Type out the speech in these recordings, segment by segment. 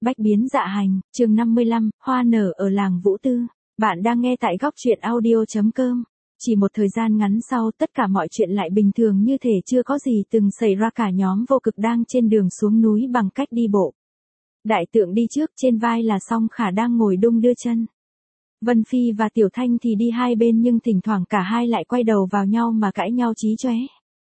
Bách biến dạ hành, chương 55, hoa nở ở làng Vũ Tư. Bạn đang nghe tại góc truyện audio.com. Chỉ một thời gian ngắn sau, tất cả mọi chuyện lại bình thường như thể chưa có gì từng xảy ra. Cả nhóm vô cực đang trên đường xuống núi bằng cách đi bộ. Đại tượng đi trước, trên vai là Song Khả đang ngồi đung đưa chân. Vân Phi và Tiểu Thanh thì đi hai bên, nhưng thỉnh thoảng cả hai lại quay đầu vào nhau mà cãi nhau chí chóe.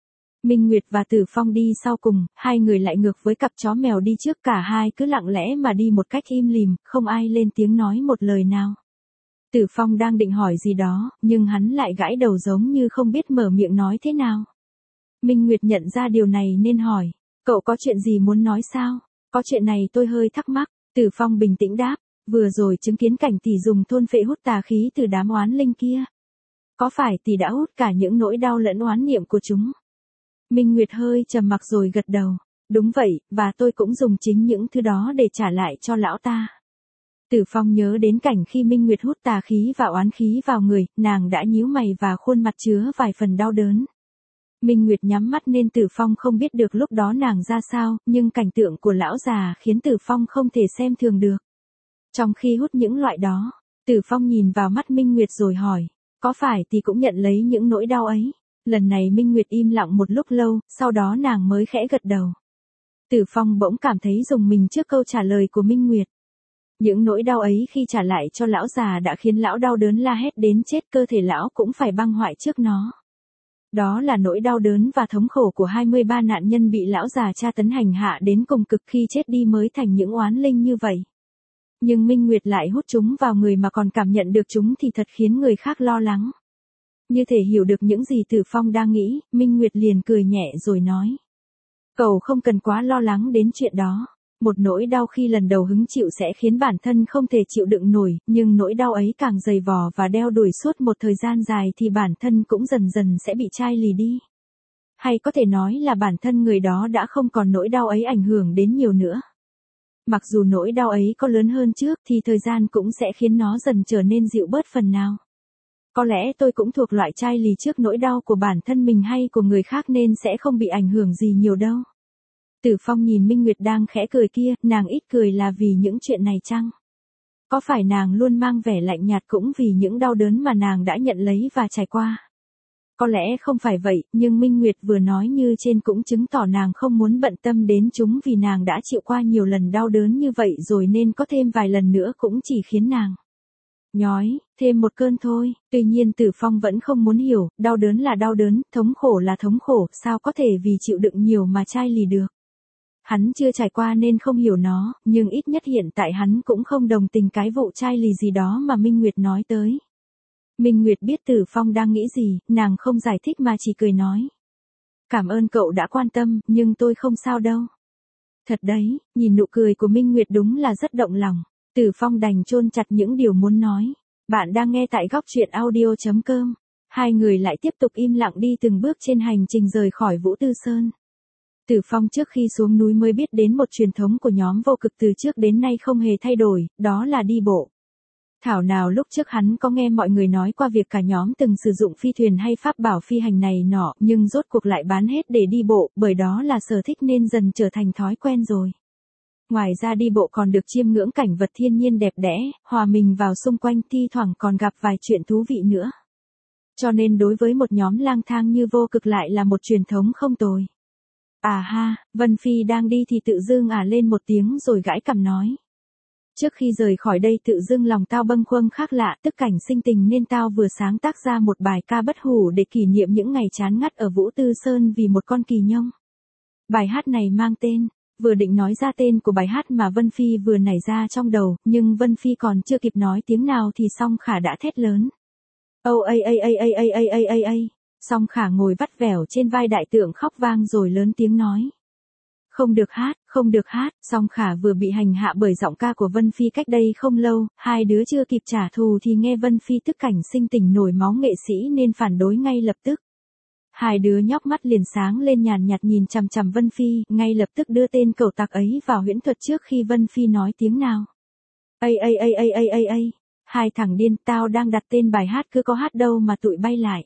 Minh Nguyệt và Tử Phong đi sau cùng, hai người lại ngược với cặp chó mèo đi trước, cả hai cứ lặng lẽ mà đi một cách im lìm, không ai lên tiếng nói một lời nào. Tử Phong đang định hỏi gì đó, nhưng hắn lại gãi đầu giống như không biết mở miệng nói thế nào. Minh Nguyệt nhận ra điều này nên hỏi, cậu có chuyện gì muốn nói sao? Có chuyện này tôi hơi thắc mắc. Tử Phong bình tĩnh đáp, vừa rồi chứng kiến cảnh tỷ dùng thôn phệ hút tà khí từ đám oán linh kia. Có phải tỷ đã hút cả những nỗi đau lẫn oán niệm của chúng? Minh Nguyệt hơi trầm mặc rồi gật đầu. Đúng vậy, và tôi cũng dùng chính những thứ đó để trả lại cho lão ta. Tử Phong nhớ đến cảnh khi Minh Nguyệt hút tà khí và oán khí vào người, nàng đã nhíu mày và khuôn mặt chứa vài phần đau đớn. Minh Nguyệt nhắm mắt nên Tử Phong không biết được lúc đó nàng ra sao, nhưng cảnh tượng của lão già khiến Tử Phong không thể xem thường được. Trong khi hút những loại đó, Tử Phong nhìn vào mắt Minh Nguyệt rồi hỏi, có phải tỷ cũng nhận lấy những nỗi đau ấy? Lần này Minh Nguyệt im lặng một lúc lâu, sau đó nàng mới khẽ gật đầu. Tử Phong bỗng cảm thấy rùng mình trước câu trả lời của Minh Nguyệt. Những nỗi đau ấy khi trả lại cho lão già đã khiến lão đau đớn la hét đến chết, cơ thể lão cũng phải băng hoại trước nó. Đó là nỗi đau đớn và thống khổ của 23 nạn nhân bị lão già tra tấn hành hạ đến cùng cực, khi chết đi mới thành những oán linh như vậy. Nhưng Minh Nguyệt lại hút chúng vào người mà còn cảm nhận được chúng thì thật khiến người khác lo lắng. Như thể hiểu được những gì Tử Phong đang nghĩ, Minh Nguyệt liền cười nhẹ rồi nói. Cậu không cần quá lo lắng đến chuyện đó. Một nỗi đau khi lần đầu hứng chịu sẽ khiến bản thân không thể chịu đựng nổi, nhưng nỗi đau ấy càng dày vò và đeo đuổi suốt một thời gian dài thì bản thân cũng dần dần sẽ bị chai lì đi. Hay có thể nói là bản thân người đó đã không còn nỗi đau ấy ảnh hưởng đến nhiều nữa. Mặc dù nỗi đau ấy có lớn hơn trước thì thời gian cũng sẽ khiến nó dần trở nên dịu bớt phần nào. Có lẽ tôi cũng thuộc loại chai lì trước nỗi đau của bản thân mình hay của người khác nên sẽ không bị ảnh hưởng gì nhiều đâu. Tử Phong nhìn Minh Nguyệt đang khẽ cười kia, nàng ít cười là vì những chuyện này chăng? Có phải nàng luôn mang vẻ lạnh nhạt cũng vì những đau đớn mà nàng đã nhận lấy và trải qua? Có lẽ không phải vậy, nhưng Minh Nguyệt vừa nói như trên cũng chứng tỏ nàng không muốn bận tâm đến chúng, vì nàng đã chịu qua nhiều lần đau đớn như vậy rồi nên có thêm vài lần nữa cũng chỉ khiến nàng nhói thêm một cơn thôi. Tuy nhiên Tử Phong vẫn không muốn hiểu, đau đớn là đau đớn, thống khổ là thống khổ, sao có thể vì chịu đựng nhiều mà chai lì được. Hắn chưa trải qua nên không hiểu nó, nhưng ít nhất hiện tại hắn cũng không đồng tình cái vụ chai lì gì đó mà Minh Nguyệt nói tới. Minh Nguyệt biết Tử Phong đang nghĩ gì, nàng không giải thích mà chỉ cười nói. Cảm ơn cậu đã quan tâm, nhưng tôi không sao đâu. Thật đấy, nhìn nụ cười của Minh Nguyệt đúng là rất động lòng. Tử Phong đành chôn chặt những điều muốn nói. Bạn đang nghe tại góc truyện audio.com. Hai người lại tiếp tục im lặng đi từng bước trên hành trình rời khỏi Vũ Tư Sơn. Tử Phong trước khi xuống núi mới biết đến một truyền thống của nhóm vô cực từ trước đến nay không hề thay đổi, đó là đi bộ. Thảo nào lúc trước hắn có nghe mọi người nói qua việc cả nhóm từng sử dụng phi thuyền hay pháp bảo phi hành này nọ, nhưng rốt cuộc lại bán hết để đi bộ, bởi đó là sở thích nên dần trở thành thói quen rồi. Ngoài ra đi bộ còn được chiêm ngưỡng cảnh vật thiên nhiên đẹp đẽ, hòa mình vào xung quanh, thi thoảng còn gặp vài chuyện thú vị nữa. Cho nên đối với một nhóm lang thang như vô cực lại là một truyền thống không tồi. À ha, Vân Phi đang đi thì tự dưng lên một tiếng rồi gãi cằm nói. Trước khi rời khỏi đây tự dưng lòng tao bâng khuâng khác lạ, tức cảnh sinh tình nên tao vừa sáng tác ra một bài ca bất hủ để kỷ niệm những ngày chán ngắt ở Vũ Tư Sơn vì một con kỳ nhông. Bài hát này mang tên, vừa định nói ra tên của bài hát mà Vân Phi vừa nảy ra trong đầu, nhưng Vân Phi còn chưa kịp nói tiếng nào thì Song Khả đã thét lớn. Âu ây ây ây ây ây ây ây ây ây. Song Khả ngồi vắt vẻo trên vai đại tượng khóc vang rồi lớn tiếng nói. Không được hát, không được hát. Song Khả vừa bị hành hạ bởi giọng ca của Vân Phi cách đây không lâu, hai đứa chưa kịp trả thù thì nghe Vân Phi tức cảnh sinh tình nổi máu nghệ sĩ nên phản đối ngay lập tức. Hai đứa nhóc mắt liền sáng lên nhàn nhạt nhìn chằm chằm Vân Phi, ngay lập tức đưa tên cẩu tặc ấy vào huyễn thuật trước khi Vân Phi nói tiếng nào. Ây ây ây ây ây ây ây. Hai thằng điên, tao đang đặt tên bài hát cứ có hát đâu mà tụi bay lại.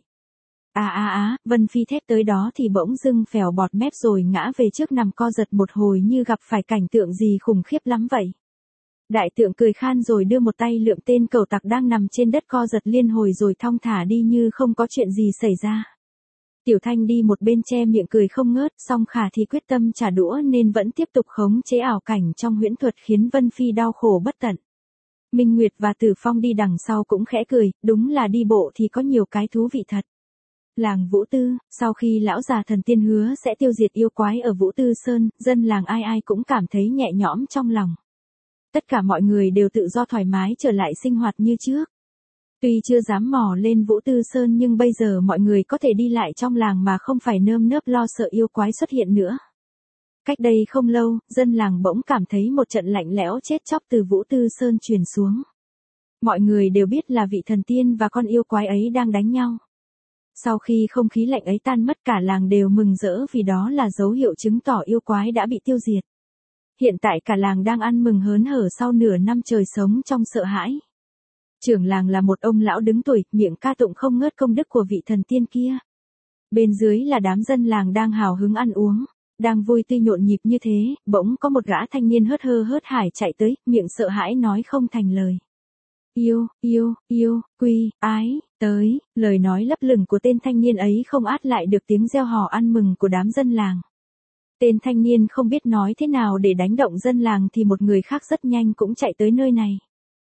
Vân Phi thét tới đó thì bỗng dưng phèo bọt mép rồi ngã về trước nằm co giật một hồi như gặp phải cảnh tượng gì khủng khiếp lắm vậy. Đại tượng cười khan rồi đưa một tay lượm tên cẩu tặc đang nằm trên đất co giật liên hồi rồi thong thả đi như không có chuyện gì xảy ra. Tiểu Thanh đi một bên che miệng cười không ngớt, song Khả thì quyết tâm trả đũa nên vẫn tiếp tục khống chế ảo cảnh trong huyễn thuật khiến Vân Phi đau khổ bất tận. Minh Nguyệt và Tử Phong đi đằng sau cũng khẽ cười, đúng là đi bộ thì có nhiều cái thú vị thật. Làng Vũ Tư, sau khi lão già thần tiên hứa sẽ tiêu diệt yêu quái ở Vũ Tư Sơn, dân làng ai ai cũng cảm thấy nhẹ nhõm trong lòng. Tất cả mọi người đều tự do thoải mái trở lại sinh hoạt như trước. Tuy chưa dám mò lên Vũ Tư Sơn nhưng bây giờ mọi người có thể đi lại trong làng mà không phải nơm nớp lo sợ yêu quái xuất hiện nữa. Cách đây không lâu, dân làng bỗng cảm thấy một trận lạnh lẽo chết chóc từ Vũ Tư Sơn truyền xuống. Mọi người đều biết là vị thần tiên và con yêu quái ấy đang đánh nhau. Sau khi không khí lạnh ấy tan mất cả làng đều mừng rỡ vì đó là dấu hiệu chứng tỏ yêu quái đã bị tiêu diệt. Hiện tại cả làng đang ăn mừng hớn hở sau nửa năm trời sống trong sợ hãi. Trưởng làng là một ông lão đứng tuổi, miệng ca tụng không ngớt công đức của vị thần tiên kia. Bên dưới là đám dân làng đang hào hứng ăn uống, đang vui tươi nhộn nhịp như thế, bỗng có một gã thanh niên hớt hơ hớt hải chạy tới, miệng sợ hãi nói không thành lời. Yêu, quy, ái, tới, lời nói lấp lửng của tên thanh niên ấy không át lại được tiếng reo hò ăn mừng của đám dân làng. Tên thanh niên không biết nói thế nào để đánh động dân làng thì một người khác rất nhanh cũng chạy tới nơi này.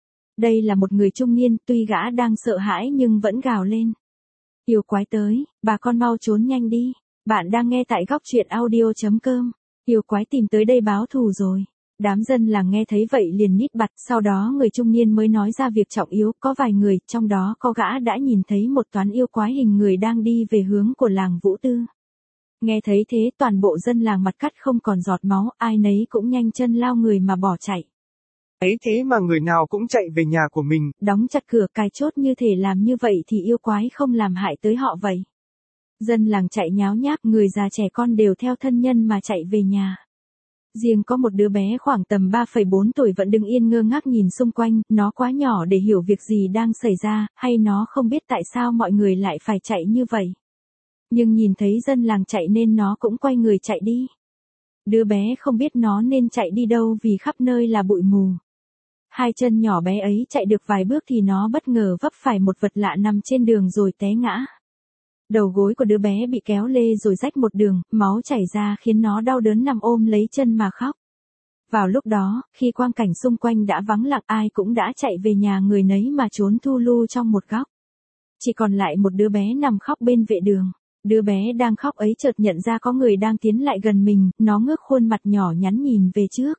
Đây là một người trung niên, tuy gã đang sợ hãi nhưng vẫn gào lên. Yêu quái tới, bà con mau trốn nhanh đi. Bạn đang nghe tại góc truyện audio.com. Yêu quái tìm tới đây báo thù rồi. Đám dân làng nghe thấy vậy liền nít bặt, sau đó người trung niên mới nói ra việc trọng yếu, có vài người, trong đó có gã đã nhìn thấy một toán yêu quái hình người đang đi về hướng của làng Vũ Tư. Nghe thấy thế toàn bộ dân làng mặt cắt không còn giọt máu, ai nấy cũng nhanh chân lao người mà bỏ chạy. Ấy thế mà người nào cũng chạy về nhà của mình. Đóng chặt cửa cài chốt như thể làm như vậy thì yêu quái không làm hại tới họ vậy. Dân làng chạy nháo nhác, người già trẻ con đều theo thân nhân mà chạy về nhà. Riêng có một đứa bé khoảng tầm 3,4 tuổi vẫn đứng yên ngơ ngác nhìn xung quanh, nó quá nhỏ để hiểu việc gì đang xảy ra, hay nó không biết tại sao mọi người lại phải chạy như vậy. Nhưng nhìn thấy dân làng chạy nên nó cũng quay người chạy đi. Đứa bé không biết nó nên chạy đi đâu vì khắp nơi là bụi mù. Hai chân nhỏ bé ấy chạy được vài bước thì nó bất ngờ vấp phải một vật lạ nằm trên đường rồi té ngã. Đầu gối của đứa bé bị kéo lê rồi rách một đường, máu chảy ra khiến nó đau đớn nằm ôm lấy chân mà khóc. Vào lúc đó, khi quang cảnh xung quanh đã vắng lặng ai cũng đã chạy về nhà người nấy mà trốn thu lu trong một góc. Chỉ còn lại một đứa bé nằm khóc bên vệ đường. Đứa bé đang khóc ấy chợt nhận ra có người đang tiến lại gần mình, nó ngước khuôn mặt nhỏ nhắn nhìn về trước.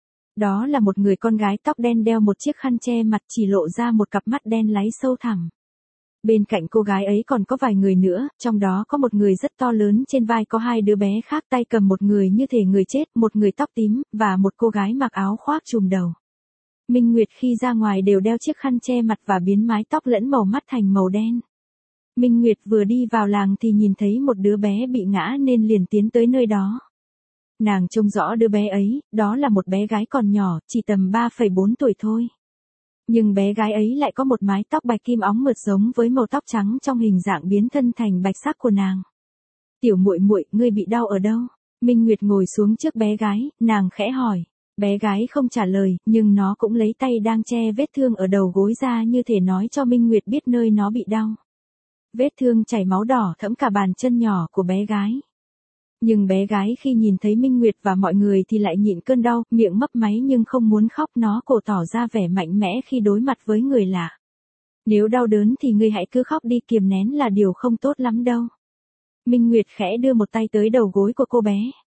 Đó là một người con gái tóc đen đeo một chiếc khăn che mặt chỉ lộ ra một cặp mắt đen láy sâu thẳm. Bên cạnh cô gái ấy còn có vài người nữa, trong đó có một người rất to lớn trên vai có hai đứa bé khác tay cầm một người như thể người chết, một người tóc tím, và một cô gái mặc áo khoác trùm đầu. Minh Nguyệt khi ra ngoài đều đeo chiếc khăn che mặt và biến mái tóc lẫn màu mắt thành màu đen. Minh Nguyệt vừa đi vào làng thì nhìn thấy một đứa bé bị ngã nên liền tiến tới nơi đó. Nàng trông rõ đứa bé ấy, đó là một bé gái còn nhỏ, chỉ tầm 3,4 tuổi thôi. Nhưng bé gái ấy lại có một mái tóc bạch kim óng mượt giống với màu tóc trắng trong hình dạng biến thân thành bạch sắc của nàng. Tiểu muội muội, ngươi bị đau ở đâu? Minh Nguyệt ngồi xuống trước bé gái, nàng khẽ hỏi. Bé gái không trả lời, nhưng nó cũng lấy tay đang che vết thương ở đầu gối ra như thể nói cho Minh Nguyệt biết nơi nó bị đau. Vết thương chảy máu đỏ thẫm cả bàn chân nhỏ của bé gái. Nhưng bé gái khi nhìn thấy Minh Nguyệt và mọi người thì lại nhịn cơn đau, miệng mấp máy nhưng không muốn khóc, nó cổ tỏ ra vẻ mạnh mẽ khi đối mặt với người lạ. Nếu đau đớn thì ngươi hãy cứ khóc đi, kiềm nén là điều không tốt lắm đâu. Minh Nguyệt khẽ đưa một tay tới đầu gối của cô bé.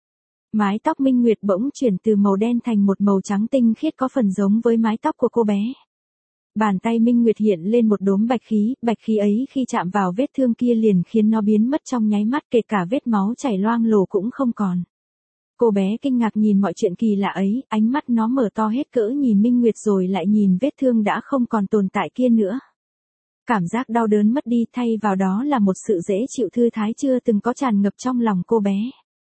Mái tóc Minh Nguyệt bỗng chuyển từ màu đen thành một màu trắng tinh khiết có phần giống với mái tóc của cô bé. Bàn tay Minh Nguyệt hiện lên một đốm bạch khí ấy khi chạm vào vết thương kia liền khiến nó biến mất trong nháy mắt, kể cả vết máu chảy loang lổ cũng không còn. Cô bé kinh ngạc nhìn mọi chuyện kỳ lạ ấy, ánh mắt nó mở to hết cỡ nhìn Minh Nguyệt rồi lại nhìn vết thương đã không còn tồn tại kia nữa. Cảm giác đau đớn mất đi, thay vào đó là một sự dễ chịu thư thái chưa từng có tràn ngập trong lòng cô bé.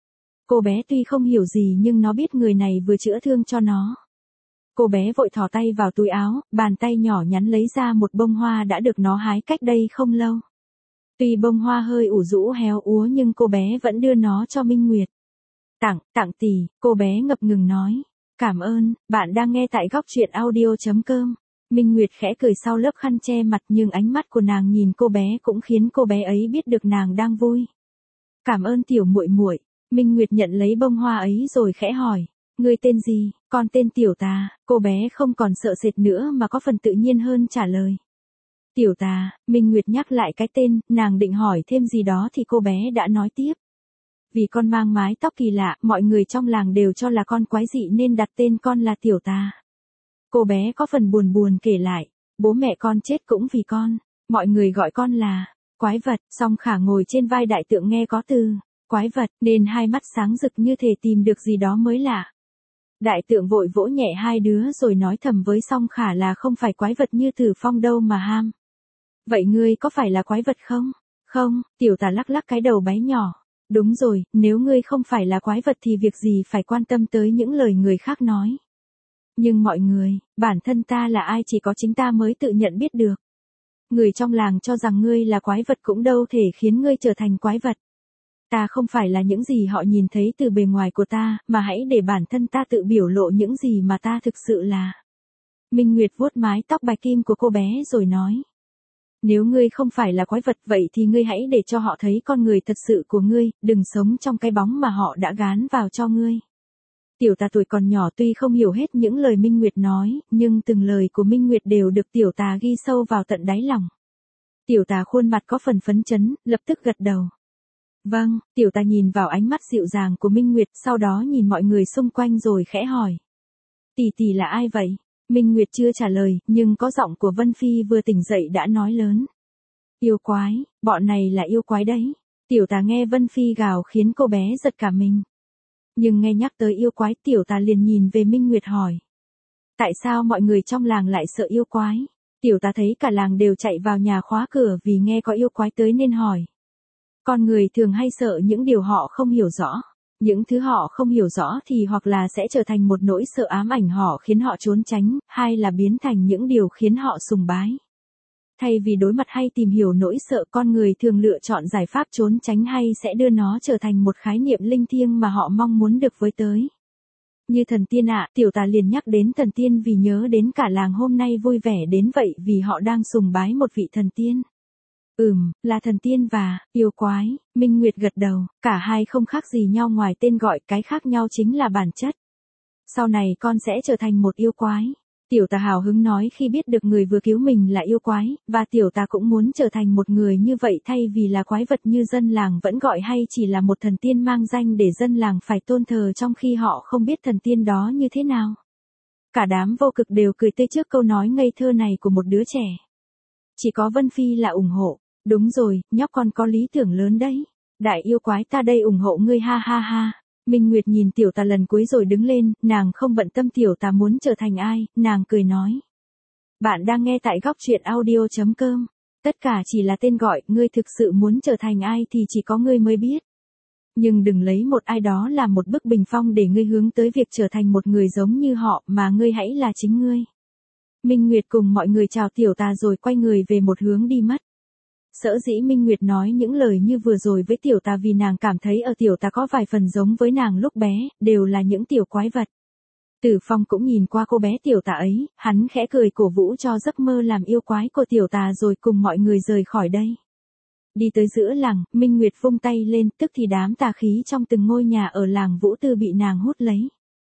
Cô bé tuy không hiểu gì nhưng nó biết người này vừa chữa thương cho nó. Cô bé vội thò tay vào túi áo, bàn tay nhỏ nhắn lấy ra một bông hoa đã được nó hái cách đây không lâu. Tuy bông hoa hơi ủ rũ héo úa nhưng cô bé vẫn đưa nó cho Minh Nguyệt. Tặng tỷ, cô bé ngập ngừng nói. Cảm ơn, bạn đang nghe tại góc truyện audio.com. Minh Nguyệt khẽ cười sau lớp khăn che mặt, nhưng ánh mắt của nàng nhìn cô bé cũng khiến cô bé ấy biết được nàng đang vui. Cảm ơn tiểu muội muội. Minh Nguyệt nhận lấy bông hoa ấy rồi khẽ hỏi, ngươi tên gì? Con tên Tiểu Tà. Cô bé không còn sợ sệt nữa mà có phần tự nhiên hơn trả lời. Tiểu Tà. Minh Nguyệt nhắc lại cái tên, nàng định hỏi thêm gì đó thì cô bé đã nói tiếp. Vì con mang mái tóc kỳ lạ, mọi người trong làng đều cho là con quái dị nên đặt tên con là Tiểu Tà. Cô bé có phần buồn buồn kể lại, bố mẹ con chết cũng vì con, mọi người gọi con là quái vật. Song Khả ngồi trên vai đại tượng nghe có từ quái vật nên hai mắt sáng rực như thể tìm được gì đó mới lạ. Đại tượng vội vỗ nhẹ hai đứa rồi nói thầm với Song Khả là không phải quái vật như Tử Phong đâu mà ham. Vậy ngươi có phải là quái vật không? Không. Tiểu Tà lắc lắc cái đầu bé nhỏ. Đúng rồi, nếu ngươi không phải là quái vật thì việc gì phải quan tâm tới những lời người khác nói. Nhưng mọi người, bản thân ta là ai chỉ có chính ta mới tự nhận biết được. Người trong làng cho rằng ngươi là quái vật cũng đâu thể khiến ngươi trở thành quái vật. Ta không phải là những gì họ nhìn thấy từ bề ngoài của ta, mà hãy để bản thân ta tự biểu lộ những gì mà ta thực sự là. Minh Nguyệt vuốt mái tóc bạch kim của cô bé rồi nói. Nếu ngươi không phải là quái vật vậy thì ngươi hãy để cho họ thấy con người thật sự của ngươi, đừng sống trong cái bóng mà họ đã gán vào cho ngươi. Tiểu Tà tuổi còn nhỏ tuy không hiểu hết những lời Minh Nguyệt nói, nhưng từng lời của Minh Nguyệt đều được Tiểu Tà ghi sâu vào tận đáy lòng. Tiểu Tà khuôn mặt có phần phấn chấn, lập tức gật đầu. Vâng. Tiểu Tà nhìn vào ánh mắt dịu dàng của Minh Nguyệt, sau đó nhìn mọi người xung quanh rồi khẽ hỏi. Tỷ tỷ là ai vậy? Minh Nguyệt chưa trả lời, nhưng có giọng của Vân Phi vừa tỉnh dậy đã nói lớn. Yêu quái, bọn này là yêu quái đấy. Tiểu Tà nghe Vân Phi gào khiến cô bé giật cả mình. Nhưng nghe nhắc tới yêu quái, Tiểu Tà liền nhìn về Minh Nguyệt hỏi. Tại sao mọi người trong làng lại sợ yêu quái? Tiểu Tà thấy cả làng đều chạy vào nhà khóa cửa vì nghe có yêu quái tới nên hỏi. Con người thường hay sợ những điều họ không hiểu rõ. Những thứ họ không hiểu rõ thì hoặc là sẽ trở thành một nỗi sợ ám ảnh họ khiến họ trốn tránh, hay là biến thành những điều khiến họ sùng bái. Thay vì đối mặt hay tìm hiểu nỗi sợ, con người thường lựa chọn giải pháp trốn tránh hay sẽ đưa nó trở thành một khái niệm linh thiêng mà họ mong muốn được với tới. Như thần tiên ạ, Tiểu Tà liền nhắc đến thần tiên vì nhớ đến cả làng hôm nay vui vẻ đến vậy vì họ đang sùng bái một vị thần tiên. Là thần tiên và yêu quái. Minh Nguyệt gật đầu, cả hai không khác gì nhau ngoài tên gọi, cái khác nhau chính là bản chất. Sau này con sẽ trở thành một yêu quái. Tiểu Tà hào hứng nói khi biết được người vừa cứu mình là yêu quái, và Tiểu Tà cũng muốn trở thành một người như vậy thay vì là quái vật như dân làng vẫn gọi hay chỉ là một thần tiên mang danh để dân làng phải tôn thờ trong khi họ không biết thần tiên đó như thế nào. Cả đám vô cực đều cười tươi trước câu nói ngây thơ này của một đứa trẻ. Chỉ có Vân Phi là ủng hộ. Đúng rồi, nhóc con có lý tưởng lớn đấy. Đại yêu quái ta đây ủng hộ ngươi ha ha ha. Minh Nguyệt nhìn Tiểu Tà lần cuối rồi đứng lên, nàng không bận tâm Tiểu Tà muốn trở thành ai, nàng cười nói. Bạn đang nghe tại góc truyện audio.com. Tất cả chỉ là tên gọi, ngươi thực sự muốn trở thành ai thì chỉ có ngươi mới biết. Nhưng đừng lấy một ai đó làm một bức bình phong để ngươi hướng tới việc trở thành một người giống như họ, mà ngươi hãy là chính ngươi. Minh Nguyệt cùng mọi người chào Tiểu Tà rồi quay người về một hướng đi mất. Sở dĩ Minh Nguyệt nói những lời như vừa rồi với Tiểu Tà vì nàng cảm thấy ở Tiểu Tà có vài phần giống với nàng lúc bé, đều là những tiểu quái vật. Tử Phong cũng nhìn qua cô bé Tiểu Tà ấy, hắn khẽ cười cổ vũ cho giấc mơ làm yêu quái của Tiểu Tà rồi cùng mọi người rời khỏi đây. Đi tới giữa làng, Minh Nguyệt vung tay lên, tức thì đám tà khí trong từng ngôi nhà ở làng Vũ Tư bị nàng hút lấy.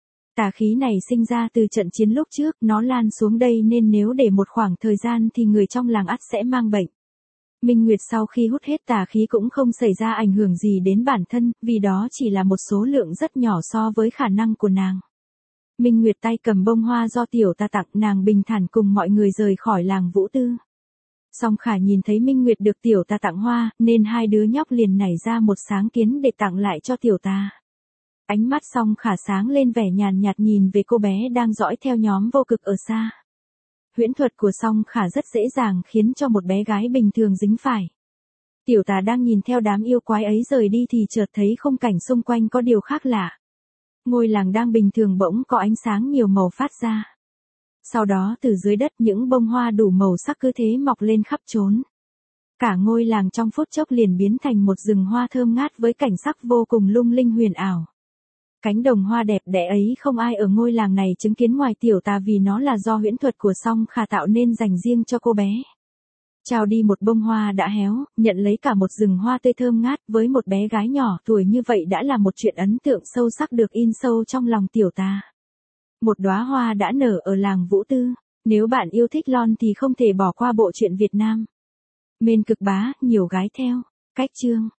Tà khí này sinh ra từ trận chiến lúc trước, nó lan xuống đây nên nếu để một khoảng thời gian thì người trong làng ắt sẽ mang bệnh. Minh Nguyệt sau khi hút hết tà khí cũng không xảy ra ảnh hưởng gì đến bản thân, vì đó chỉ là một số lượng rất nhỏ so với khả năng của nàng. Minh Nguyệt tay cầm bông hoa do Tiểu Tà tặng, nàng bình thản cùng mọi người rời khỏi làng Vũ Tư. Song Khả nhìn thấy Minh Nguyệt được Tiểu Tà tặng hoa, nên hai đứa nhóc liền nảy ra một sáng kiến để tặng lại cho Tiểu Tà. Ánh mắt Song Khả sáng lên vẻ nhàn nhạt nhìn về cô bé đang dõi theo nhóm vô cực ở xa. Huyễn thuật của Song Khả rất dễ dàng khiến cho một bé gái bình thường dính phải. Tiểu Tà đang nhìn theo đám yêu quái ấy rời đi thì chợt thấy khung cảnh xung quanh có điều khác lạ. Ngôi làng đang bình thường bỗng có ánh sáng nhiều màu phát ra. Sau đó từ dưới đất những bông hoa đủ màu sắc cứ thế mọc lên khắp trốn. Cả ngôi làng trong phút chốc liền biến thành một rừng hoa thơm ngát với cảnh sắc vô cùng lung linh huyền ảo. Cánh đồng hoa đẹp đẽ ấy không ai ở ngôi làng này chứng kiến ngoài tiểu tà vì nó là do huyễn thuật của Song Khả tạo nên dành riêng cho cô bé. Trao đi một bông hoa đã héo, nhận lấy cả một rừng hoa tươi thơm ngát với một bé gái nhỏ tuổi như vậy đã là một chuyện ấn tượng sâu sắc được in sâu trong lòng tiểu tà. Một đóa hoa đã nở ở làng Vũ Tư. Nếu bạn yêu thích lon thì không thể bỏ qua bộ truyện Việt Nam. Mên Cực Bá, nhiều gái theo. Cách chương